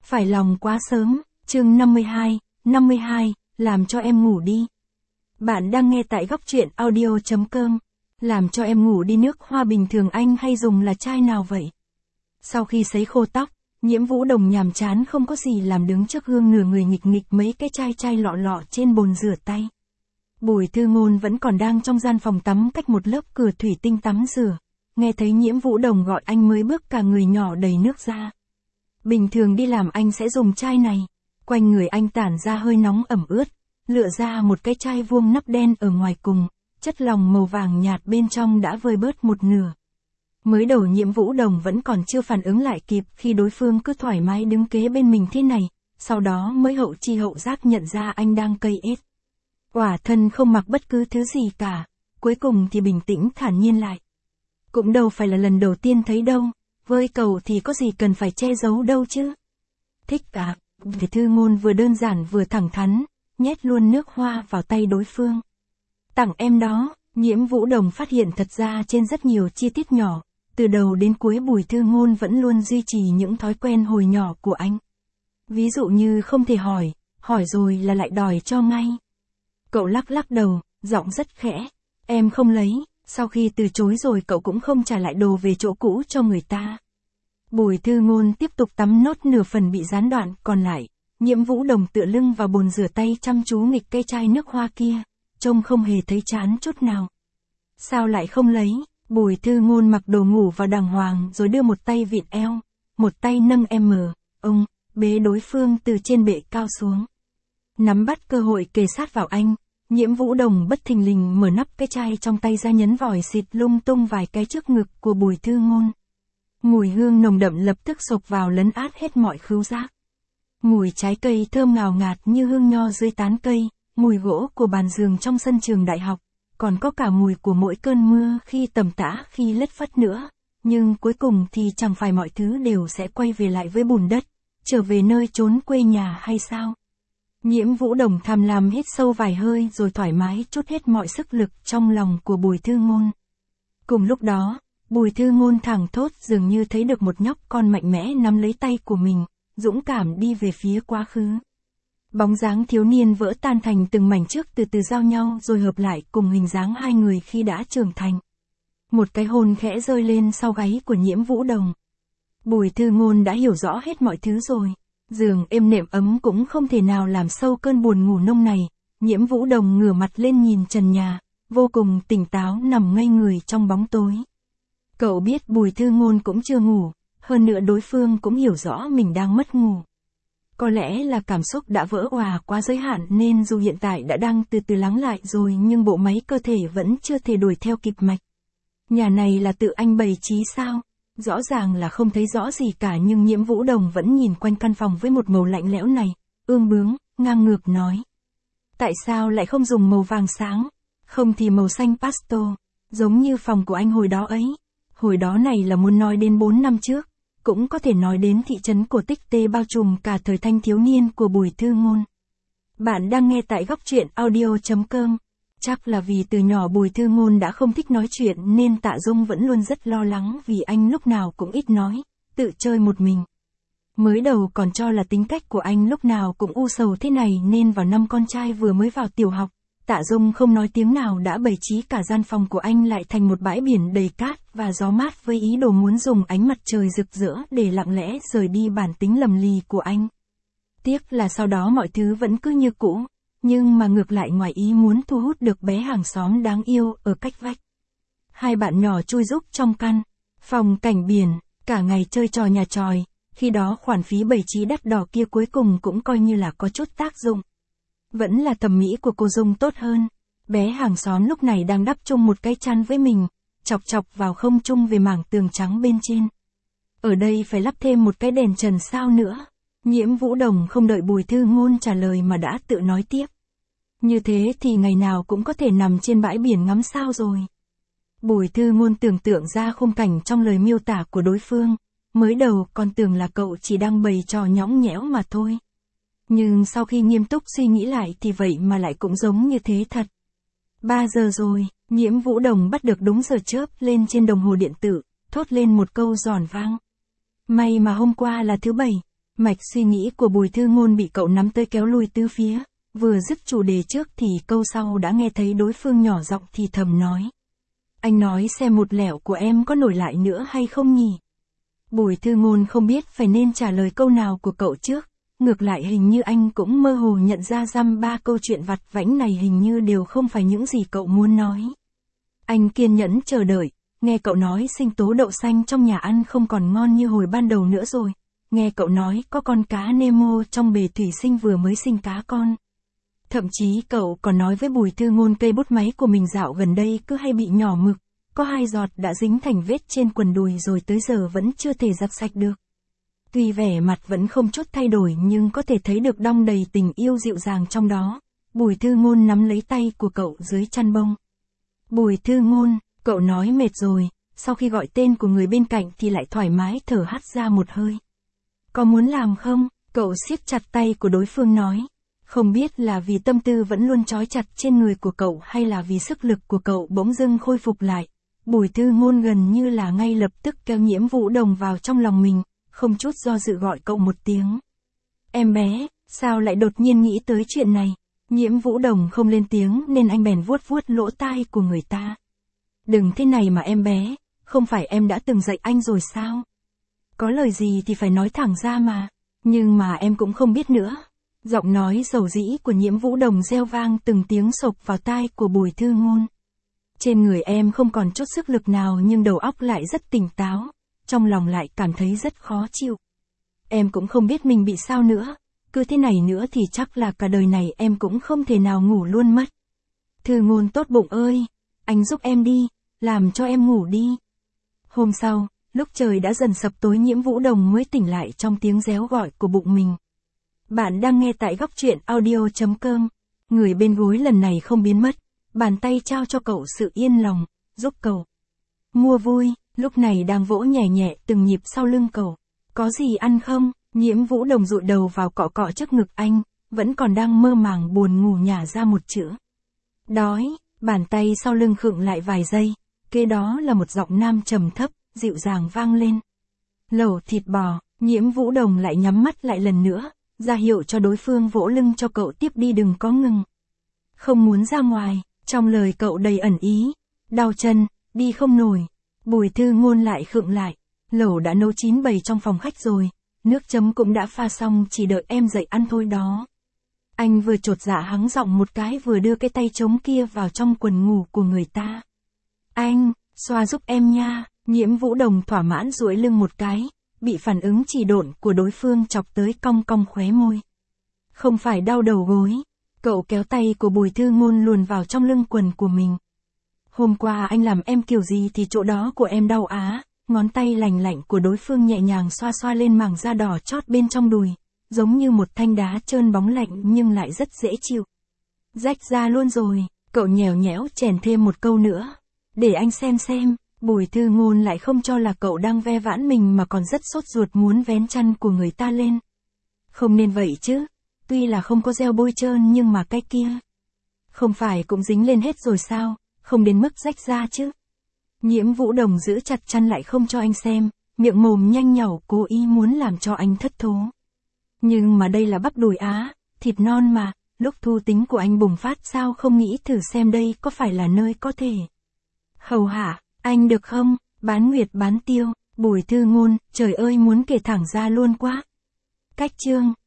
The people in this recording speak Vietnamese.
Phải lòng quá sớm, chương 52, làm cho em ngủ đi. Bạn đang nghe tại góc truyện audio.com. Làm cho em ngủ đi, nước hoa bình thường anh hay dùng là chai nào vậy? Sau khi sấy khô tóc, Nhiễm Vũ Đồng nhàm chán không có gì làm đứng trước gương nửa người nghịch nghịch mấy cái chai lọ trên bồn rửa tay. Bùi Thư Ngôn vẫn còn đang trong gian phòng tắm cách một lớp cửa thủy tinh tắm rửa. Nghe thấy Nhiễm Vũ Đồng gọi anh mới bước cả người nhỏ đầy nước ra. Bình thường đi làm anh sẽ dùng chai này. Quanh người anh tản ra hơi nóng ẩm ướt, lựa ra một cái chai vuông nắp đen ở ngoài cùng, chất lỏng màu vàng nhạt bên trong đã vơi bớt một nửa. Mới đầu Nhiễm Vũ Đồng vẫn còn chưa phản ứng lại kịp khi đối phương cứ thoải mái đứng kế bên mình thế này, sau đó mới hậu chi hậu giác nhận ra anh đang cây ết. Quả thân không mặc bất cứ thứ gì cả, cuối cùng thì bình tĩnh thản nhiên lại. Cũng đâu phải là lần đầu tiên thấy đâu, với cậu thì có gì cần phải che giấu đâu chứ. Thích à, Bùi Thư Ngôn vừa đơn giản vừa thẳng thắn, nhét luôn nước hoa vào tay đối phương. Tặng em đó. Nhiễm Vũ Đồng phát hiện thật ra trên rất nhiều chi tiết nhỏ, từ đầu đến cuối Bùi Thư Ngôn vẫn luôn duy trì những thói quen hồi nhỏ của anh. Ví dụ như không thể hỏi rồi là lại đòi cho ngay. Cậu lắc đầu, giọng rất khẽ, em không lấy, sau khi từ chối rồi cậu cũng không trả lại đồ về chỗ cũ cho người ta. Bùi Thư Ngôn tiếp tục tắm nốt nửa phần bị gián đoạn còn lại, Nhiễm Vũ Đồng tựa lưng vào bồn rửa tay chăm chú nghịch cây chai nước hoa kia, trông không hề thấy chán chút nào. Sao lại không lấy? Bùi Thư Ngôn mặc đồ ngủ vào đàng hoàng rồi đưa một tay vịn eo, một tay nâng ông, bế đối phương từ trên bệ cao xuống. Nắm bắt cơ hội kề sát vào anh, Nhiễm Vũ Đồng bất thình lình mở nắp cái chai trong tay ra nhấn vòi xịt lung tung vài cái trước ngực của Bùi Thư Ngôn. Mùi hương nồng đậm lập tức xộc vào lấn át hết mọi khứu giác. Mùi trái cây thơm ngào ngạt như hương nho dưới tán cây, mùi gỗ của bàn giường trong sân trường đại học, còn có cả mùi của mỗi cơn mưa khi tầm tã khi lất phất nữa. Nhưng cuối cùng thì chẳng phải mọi thứ đều sẽ quay về lại với bùn đất, trở về nơi chốn quê nhà hay sao? Nhiễm Vũ Đồng tham lam hít sâu vài hơi rồi thoải mái trút hết mọi sức lực trong lòng của Bùi Thư Ngôn. Cùng lúc đó, Bùi Thư Ngôn thẳng thốt dường như thấy được một nhóc con mạnh mẽ nắm lấy tay của mình, dũng cảm đi về phía quá khứ. Bóng dáng thiếu niên vỡ tan thành từng mảnh trước từ từ giao nhau rồi hợp lại cùng hình dáng hai người khi đã trưởng thành. Một cái hôn khẽ rơi lên sau gáy của Nhiễm Vũ Đồng. Bùi Thư Ngôn đã hiểu rõ hết mọi thứ rồi. Giường êm nệm ấm cũng không thể nào làm sâu cơn buồn ngủ nông này. Nhiễm Vũ Đồng ngửa mặt lên nhìn trần nhà, vô cùng tỉnh táo nằm ngây người trong bóng tối. Cậu biết Bùi Thư Ngôn cũng chưa ngủ, hơn nữa đối phương cũng hiểu rõ mình đang mất ngủ. Có lẽ là cảm xúc đã vỡ òa quá giới hạn nên dù hiện tại đã đang từ từ lắng lại rồi nhưng bộ máy cơ thể vẫn chưa thể đuổi theo kịp mạch. Nhà này là tự anh bày trí sao? Rõ ràng là không thấy rõ gì cả nhưng Nhiễm Vũ Đồng vẫn nhìn quanh căn phòng với một màu lạnh lẽo này, ương bướng, ngang ngược nói. Tại sao lại không dùng màu vàng sáng, không thì màu xanh pastel, giống như phòng của anh hồi đó ấy. Hồi đó này là muốn nói đến 4 năm trước, cũng có thể nói đến thị trấn cổ tích tê bao trùm cả thời thanh thiếu niên của Bùi Thư Ngôn. Bạn đang nghe tại góc truyện audio.com. Chắc là vì từ nhỏ Bùi Thư Ngôn đã không thích nói chuyện nên Tạ Dung vẫn luôn rất lo lắng vì anh lúc nào cũng ít nói, tự chơi một mình. Mới đầu còn cho là tính cách của anh lúc nào cũng u sầu thế này nên vào năm con trai vừa mới vào tiểu học, Tạ Dung không nói tiếng nào đã bày trí cả gian phòng của anh lại thành một bãi biển đầy cát và gió mát với ý đồ muốn dùng ánh mặt trời rực rỡ để lặng lẽ rời đi bản tính lầm lì của anh. Tiếc là sau đó mọi thứ vẫn cứ như cũ, nhưng mà ngược lại ngoài ý muốn thu hút được bé hàng xóm đáng yêu ở cách vách. Hai bạn nhỏ chui rúc trong căn phòng cảnh biển, cả ngày chơi trò nhà tròi, khi đó khoản phí bày trí đắt đỏ kia cuối cùng cũng coi như là có chút tác dụng. Vẫn là thẩm mỹ của cô Dung tốt hơn. Bé hàng xóm lúc này đang đắp chung một cái chăn với mình, chọc vào không trung về mảng tường trắng bên trên. Ở đây phải lắp thêm một cái đèn trần sao nữa. Nhiễm Vũ Đồng không đợi Bùi Thư Ngôn trả lời mà đã tự nói tiếp. Như thế thì ngày nào cũng có thể nằm trên bãi biển ngắm sao rồi. Bùi Thư Ngôn tưởng tượng ra khung cảnh trong lời miêu tả của đối phương. Mới đầu còn tưởng là cậu chỉ đang bày trò nhõng nhẽo mà thôi. Nhưng sau khi nghiêm túc suy nghĩ lại thì vậy mà lại cũng giống như thế thật. 3 giờ rồi, Nhiễm Vũ Đồng bắt được đúng giờ chớp lên trên đồng hồ điện tử, thốt lên một câu giòn vang. May mà hôm qua là thứ Bảy. Mạch suy nghĩ của Bùi Thư Ngôn bị cậu nắm tới kéo lui tứ phía, vừa dứt chủ đề trước thì câu sau đã nghe thấy đối phương nhỏ giọng thì thầm nói. Anh nói xem một lẻo của em có nổi lại nữa hay không nhỉ? Bùi Thư Ngôn không biết phải nên trả lời câu nào của cậu trước, ngược lại hình như anh cũng mơ hồ nhận ra dăm ba câu chuyện vặt vãnh này hình như đều không phải những gì cậu muốn nói. Anh kiên nhẫn chờ đợi, nghe cậu nói sinh tố đậu xanh trong nhà ăn không còn ngon như hồi ban đầu nữa rồi, nghe cậu nói có con cá Nemo trong bể thủy sinh vừa mới sinh cá con. Thậm chí cậu còn nói với Bùi Thư Ngôn cây bút máy của mình dạo gần đây cứ hay bị nhỏ mực, có 2 giọt đã dính thành vết trên quần đùi rồi tới giờ vẫn chưa thể giặt sạch được. Tuy vẻ mặt vẫn không chút thay đổi nhưng có thể thấy được đong đầy tình yêu dịu dàng trong đó. Bùi Thư Ngôn nắm lấy tay của cậu dưới chăn bông. Bùi Thư Ngôn, cậu nói mệt rồi, sau khi gọi tên của người bên cạnh thì lại thoải mái thở hắt ra một hơi. Có muốn làm không? Cậu siết chặt tay của đối phương nói. Không biết là vì tâm tư vẫn luôn trói chặt trên người của cậu hay là vì sức lực của cậu bỗng dưng khôi phục lại. Bùi Thư Ngôn gần như là ngay lập tức kéo Nhiễm Vũ Đồng vào trong lòng mình, không chút do dự gọi cậu một tiếng. Em bé, sao lại đột nhiên nghĩ tới chuyện này? Nhiễm Vũ Đồng không lên tiếng nên anh bèn vuốt vuốt lỗ tai của người ta. Đừng thế này mà em bé, không phải em đã từng dạy anh rồi sao? Có lời gì thì phải nói thẳng ra mà, nhưng mà em cũng không biết nữa. Giọng nói dầu dĩ của Nhiễm Vũ Đồng reo vang từng tiếng sộc vào tai của Bùi Thư Ngôn. Trên người em không còn chút sức lực nào nhưng đầu óc lại rất tỉnh táo, trong lòng lại cảm thấy rất khó chịu. Em cũng không biết mình bị sao nữa, cứ thế này nữa thì chắc là cả đời này em cũng không thể nào ngủ luôn mất. Thư Ngôn tốt bụng ơi, anh giúp em đi, làm cho em ngủ đi. Hôm sau, lúc trời đã dần sập tối Nhiễm Vũ Đồng mới tỉnh lại trong tiếng réo gọi của bụng mình. Bạn đang nghe tại góc truyện audio.com. Người bên gối lần này không biến mất, bàn tay trao cho cậu sự yên lòng, giúp cậu mua vui, lúc này đang vỗ nhẹ nhẹ từng nhịp sau lưng cậu. Có gì ăn không? Nhiễm Vũ Đồng dụi đầu vào cọ cọ trước ngực anh, vẫn còn đang mơ màng buồn ngủ nhả ra một chữ. Đói, bàn tay sau lưng khựng lại vài giây, kế đó là một giọng nam trầm thấp, dịu dàng vang lên. Lẩu thịt bò, Nhiễm Vũ Đồng lại nhắm mắt lại lần nữa, ra hiệu cho đối phương vỗ lưng cho cậu tiếp đi đừng có ngừng. Không muốn ra ngoài, trong lời cậu đầy ẩn ý. Đau chân, đi không nổi. Bùi Thư Ngôn lại khựng lại. Lẩu đã nấu chín bày trong phòng khách rồi, nước chấm cũng đã pha xong chỉ đợi em dậy ăn thôi đó. Anh vừa chột dạ hắng giọng một cái vừa đưa cái tay trống kia vào trong quần ngủ của người ta. Anh, xoa giúp em nha. Nhiễm Vũ Đồng thỏa mãn duỗi lưng một cái, bị phản ứng chỉ độn của đối phương chọc tới cong cong khóe môi. Không phải đau đầu gối. Cậu kéo tay của Bùi Thư Ngôn luồn vào trong lưng quần của mình. Hôm qua anh làm em kiểu gì thì chỗ đó của em đau á. Ngón tay lành lạnh của đối phương nhẹ nhàng xoa xoa lên màng da đỏ chót bên trong đùi, giống như một thanh đá trơn bóng lạnh nhưng lại rất dễ chịu. Rách ra luôn rồi, cậu nhèo nhẽo chèn thêm một câu nữa. Để anh xem. Bùi Thư Ngôn lại không cho là cậu đang ve vãn mình mà còn rất sốt ruột muốn vén chăn của người ta lên. Không nên vậy chứ, tuy là không có gel bôi trơn nhưng mà cái kia. Không phải cũng dính lên hết rồi sao, không đến mức rách ra chứ. Nhiễm Vũ Đồng giữ chặt chăn lại không cho anh xem, miệng mồm nhanh nhảu cố ý muốn làm cho anh thất thố. Nhưng mà đây là bắp đùi á, thịt non mà, lúc thú tính của anh bùng phát sao không nghĩ thử xem đây có phải là nơi có thể hầu hạ anh được không? Bán nguyệt bán tiêu, Bùi Thư Ngôn, trời ơi muốn kể thẳng ra luôn quá. Cách chương